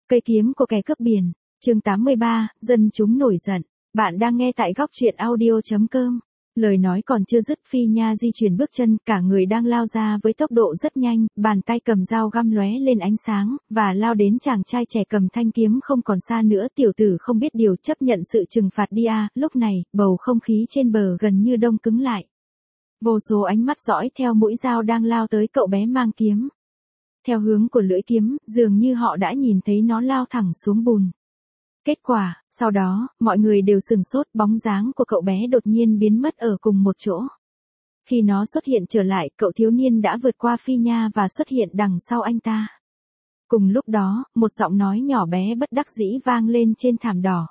Cây kiếm của kẻ cướp biển. Chương 83, dân chúng nổi giận. Bạn đang nghe tại góc truyện audio.com. Lời nói còn chưa dứt, Phi Nha di chuyển bước chân, cả người đang lao ra với tốc độ rất nhanh, bàn tay cầm dao găm lóe lên ánh sáng, và lao đến chàng trai trẻ cầm thanh kiếm không còn xa nữa. Tiểu tử không biết điều, chấp nhận sự trừng phạt đi à. Lúc này, bầu không khí trên bờ gần như đông cứng lại. Vô số ánh mắt dõi theo mũi dao đang lao tới cậu bé mang kiếm. Theo hướng của lưỡi kiếm, dường như họ đã nhìn thấy nó lao thẳng xuống bùn. Kết quả, sau đó, mọi người đều sửng sốt, bóng dáng của cậu bé đột nhiên biến mất ở cùng một chỗ. Khi nó xuất hiện trở lại, cậu thiếu niên đã vượt qua Phi Nha và xuất hiện đằng sau anh ta. Cùng lúc đó, một giọng nói nhỏ bé bất đắc dĩ vang lên trên thảm đỏ.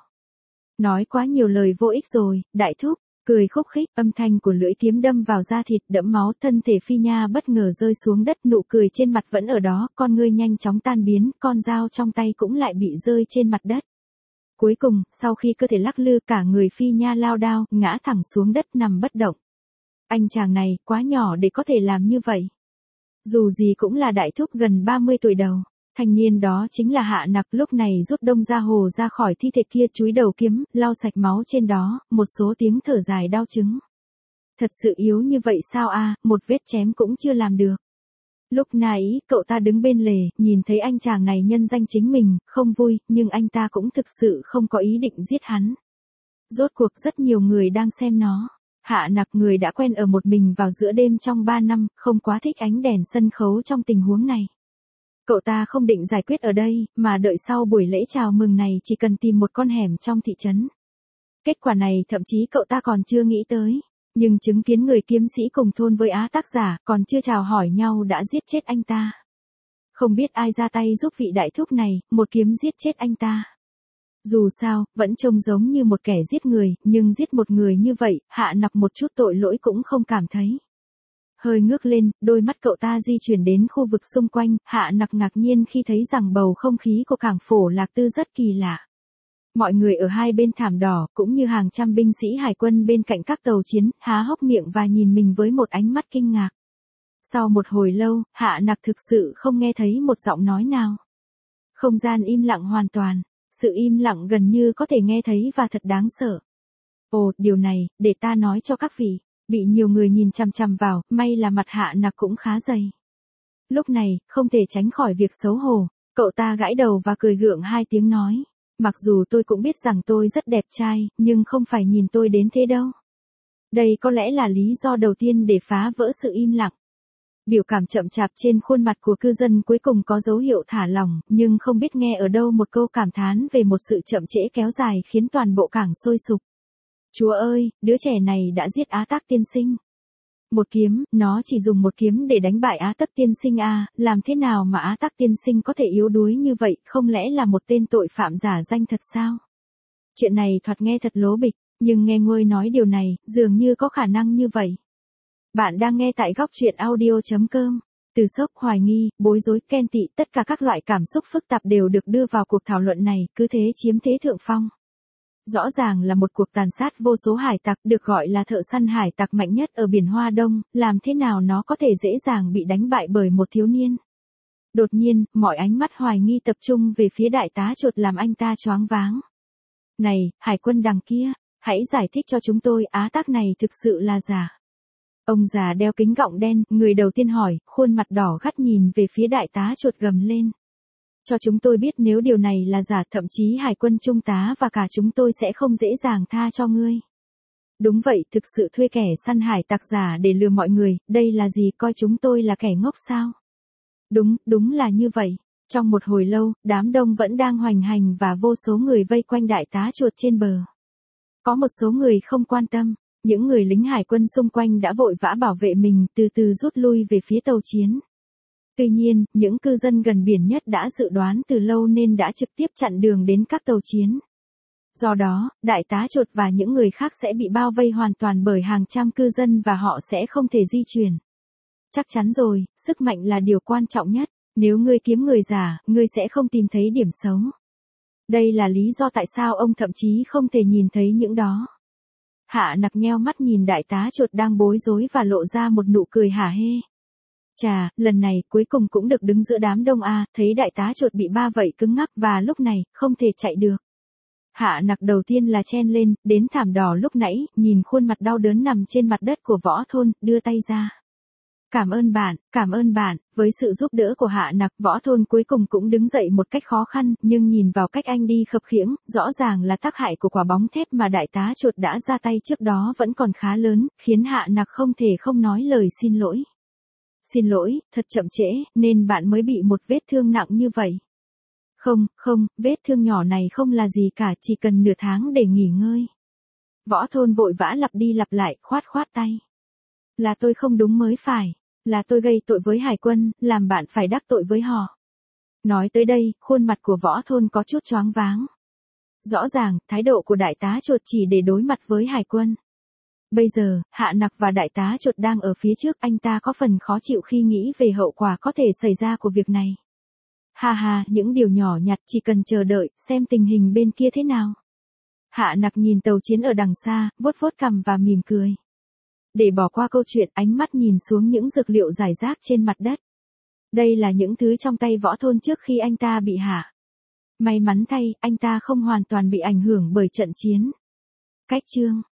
Nói quá nhiều lời vô ích rồi, đại thúc. Cười khúc khích, âm thanh của lưỡi kiếm đâm vào da thịt đẫm máu, thân thể Phi Nha bất ngờ rơi xuống đất, nụ cười trên mặt vẫn ở đó, con ngươi nhanh chóng tan biến, con dao trong tay cũng lại bị rơi trên mặt đất. Cuối cùng, sau khi cơ thể lắc lư, cả người Phi Nha lao đao, ngã thẳng xuống đất nằm bất động. Anh chàng này, quá nhỏ để có thể làm như vậy. Dù gì cũng là đại thúc gần 30 tuổi đầu. Thanh niên đó chính là Hạ Nặc, lúc này rút đông ra hồ ra khỏi thi thể kia, chúi đầu kiếm, lau sạch máu trên đó, một số tiếng thở dài đau chứng. Thật sự yếu như vậy sao a, một vết chém cũng chưa làm được. Lúc nãy, cậu ta đứng bên lề, nhìn thấy anh chàng này nhân danh chính mình, không vui, nhưng anh ta cũng thực sự không có ý định giết hắn. Rốt cuộc rất nhiều người đang xem nó. Hạ Nặc, người đã quen ở một mình vào giữa đêm trong 3 năm, không quá thích ánh đèn sân khấu trong tình huống này. Cậu ta không định giải quyết ở đây, mà đợi sau buổi lễ chào mừng này chỉ cần tìm một con hẻm trong thị trấn. Kết quả này thậm chí cậu ta còn chưa nghĩ tới. Nhưng chứng kiến người kiếm sĩ cùng thôn với Á tác giả, còn chưa chào hỏi nhau đã giết chết anh ta. Không biết ai ra tay giúp vị đại thúc này, một kiếm giết chết anh ta. Dù sao, vẫn trông giống như một kẻ giết người, nhưng giết một người như vậy, Hạ Nặc một chút tội lỗi cũng không cảm thấy. Hơi ngước lên, đôi mắt cậu ta di chuyển đến khu vực xung quanh, Hạ Nặc ngạc nhiên khi thấy rằng bầu không khí của cảng Phổ Lạc Tư rất kỳ lạ. Mọi người ở hai bên thảm đỏ, cũng như hàng trăm binh sĩ hải quân bên cạnh các tàu chiến, há hốc miệng và nhìn mình với một ánh mắt kinh ngạc. Sau một hồi lâu, Hạ Nặc thực sự không nghe thấy một giọng nói nào. Không gian im lặng hoàn toàn, sự im lặng gần như có thể nghe thấy và thật đáng sợ. Ồ, điều này, để ta nói cho các vị. Bị nhiều người nhìn chằm chằm vào, may là mặt Hạ Nặc cũng khá dày. Lúc này, không thể tránh khỏi việc xấu hổ, cậu ta gãi đầu và cười gượng hai tiếng nói. Mặc dù tôi cũng biết rằng tôi rất đẹp trai, nhưng không phải nhìn tôi đến thế đâu. Đây có lẽ là lý do đầu tiên để phá vỡ sự im lặng. Biểu cảm chậm chạp trên khuôn mặt của cư dân cuối cùng có dấu hiệu thả lỏng, nhưng không biết nghe ở đâu một câu cảm thán về một sự chậm trễ kéo dài khiến toàn bộ cảng sôi sục. Chúa ơi, đứa trẻ này đã giết Á Tắc tiên sinh. Một kiếm, nó chỉ dùng một kiếm để đánh bại Á Tắc tiên sinh à, làm thế nào mà Á Tắc tiên sinh có thể yếu đuối như vậy, không lẽ là một tên tội phạm giả danh thật sao? Chuyện này thoạt nghe thật lố bịch, nhưng nghe Ngôi nói điều này, dường như có khả năng như vậy. Bạn đang nghe tại góc truyện audio.com. Từ sốc, hoài nghi, bối rối, ghen tị, tất cả các loại cảm xúc phức tạp đều được đưa vào cuộc thảo luận này, cứ thế chiếm thế thượng phong. Rõ ràng là một cuộc tàn sát vô số hải tặc, được gọi là thợ săn hải tặc mạnh nhất ở biển Hoa Đông, làm thế nào nó có thể dễ dàng bị đánh bại bởi một thiếu niên. Đột nhiên, mọi ánh mắt hoài nghi tập trung về phía đại tá Chuột làm anh ta choáng váng. Này, hải quân đằng kia, hãy giải thích cho chúng tôi, Á Tắc này thực sự là giả. Ông già đeo kính gọng đen, người đầu tiên hỏi, khuôn mặt đỏ gắt nhìn về phía đại tá Chuột gầm lên. Cho chúng tôi biết nếu điều này là giả, thậm chí hải quân trung tá và cả chúng tôi sẽ không dễ dàng tha cho ngươi. Đúng vậy, thực sự thuê kẻ săn hải tặc giả để lừa mọi người, đây là gì, coi chúng tôi là kẻ ngốc sao? Đúng là như vậy. Trong một hồi lâu, đám đông vẫn đang hoành hành và vô số người vây quanh đại tá Chuột trên bờ. Có một số người không quan tâm, những người lính hải quân xung quanh đã vội vã bảo vệ mình, từ từ rút lui về phía tàu chiến. Tuy nhiên, những cư dân gần biển nhất đã dự đoán từ lâu nên đã trực tiếp chặn đường đến các tàu chiến. Do đó, đại tá Chuột và những người khác sẽ bị bao vây hoàn toàn bởi hàng trăm cư dân và họ sẽ không thể di chuyển. Chắc chắn rồi, sức mạnh là điều quan trọng nhất. Nếu ngươi kiếm người giả, ngươi sẽ không tìm thấy điểm xấu. Đây là lý do tại sao ông thậm chí không thể nhìn thấy những đó. Hạ Nặc nheo mắt nhìn đại tá Chuột đang bối rối và lộ ra một nụ cười hả hê. Chà, lần này cuối cùng cũng được đứng giữa đám đông a, thấy đại tá chuột bị ba vậy cứng ngắc và lúc này, không thể chạy được. Hạ Nặc đầu tiên là chen lên, đến thảm đỏ lúc nãy, nhìn khuôn mặt đau đớn nằm trên mặt đất của Võ Thôn, đưa tay ra. Cảm ơn bạn, với sự giúp đỡ của Hạ Nặc, Võ Thôn cuối cùng cũng đứng dậy một cách khó khăn, nhưng nhìn vào cách anh đi khập khiễng, rõ ràng là tác hại của quả bóng thép mà đại tá chuột đã ra tay trước đó vẫn còn khá lớn, khiến Hạ Nặc không thể không nói lời xin lỗi. Xin lỗi, thật chậm trễ, nên bạn mới bị một vết thương nặng như vậy. Không, vết thương nhỏ này không là gì cả, chỉ cần nửa tháng để nghỉ ngơi. Võ Thôn vội vã lặp đi lặp lại, khoát tay. Là tôi không đúng mới phải. Là tôi gây tội với Hải quân, làm bạn phải đắc tội với họ. Nói tới đây, khuôn mặt của Võ Thôn có chút choáng váng. Rõ ràng, thái độ của đại tá chuột chỉ để đối mặt với Hải quân. Bây giờ, Hạ Nặc và đại tá chuột đang ở phía trước, anh ta có phần khó chịu khi nghĩ về hậu quả có thể xảy ra của việc này. Ha, những điều nhỏ nhặt chỉ cần chờ đợi, xem tình hình bên kia thế nào. Hạ Nặc nhìn tàu chiến ở đằng xa, vuốt cằm và mỉm cười. Để bỏ qua câu chuyện, ánh mắt nhìn xuống những dược liệu rải rác trên mặt đất. Đây là những thứ trong tay Võ Thôn trước khi anh ta bị hạ. May mắn thay, anh ta không hoàn toàn bị ảnh hưởng bởi trận chiến. Cách chương